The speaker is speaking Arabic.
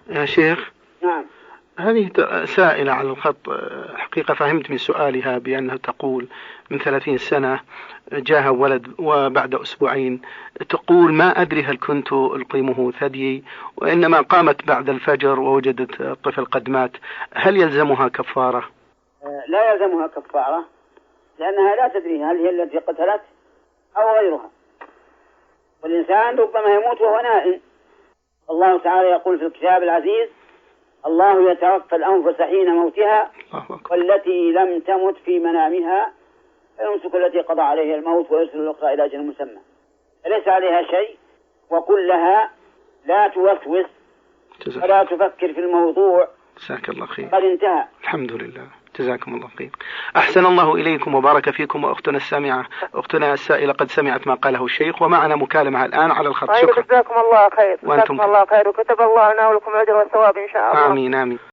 يا شيخ، نعم. هذه سائلة على الخط، حقيقة فهمت من سؤالها بأنها تقول من 30 سنة جاها ولد وبعد أسبوعين تقول ما أدري هل كنت ألقيمه ثديي، وإنما قامت بعد الفجر ووجدت الطفل قد مات، هل يلزمها كفارة؟ لا يلزمها كفارة، لأنها لا تدري هل هي التي قتلت أو غيرها، والإنسان ربما يموت وهو نائم. الله تعالى يقول في الكتاب العزيز: الله يتوفى الأنفس حين موتها والتي لم تمت في منامها فيمسك التي قضى عليها الموت ويرسل الأخرى إلى أجل مسمى، فليس عليها شيء، وقل لها لا توسوس ولا تفكر في الموضوع، جزاك الله خير، قد انتهى. الحمد لله، جزاكم الله خير. أحسن الله إليكم وبارك فيكم. وأختنا السامعة، أختنا السائلة قد سمعت ما قاله الشيخ، ومعنا مكالمة الآن على الخط. شكرا. جزاكم الله خير، جزاكم الله خير، وكتب الله لنا ولكم الأجر والثواب إن شاء الله. آمين آمين.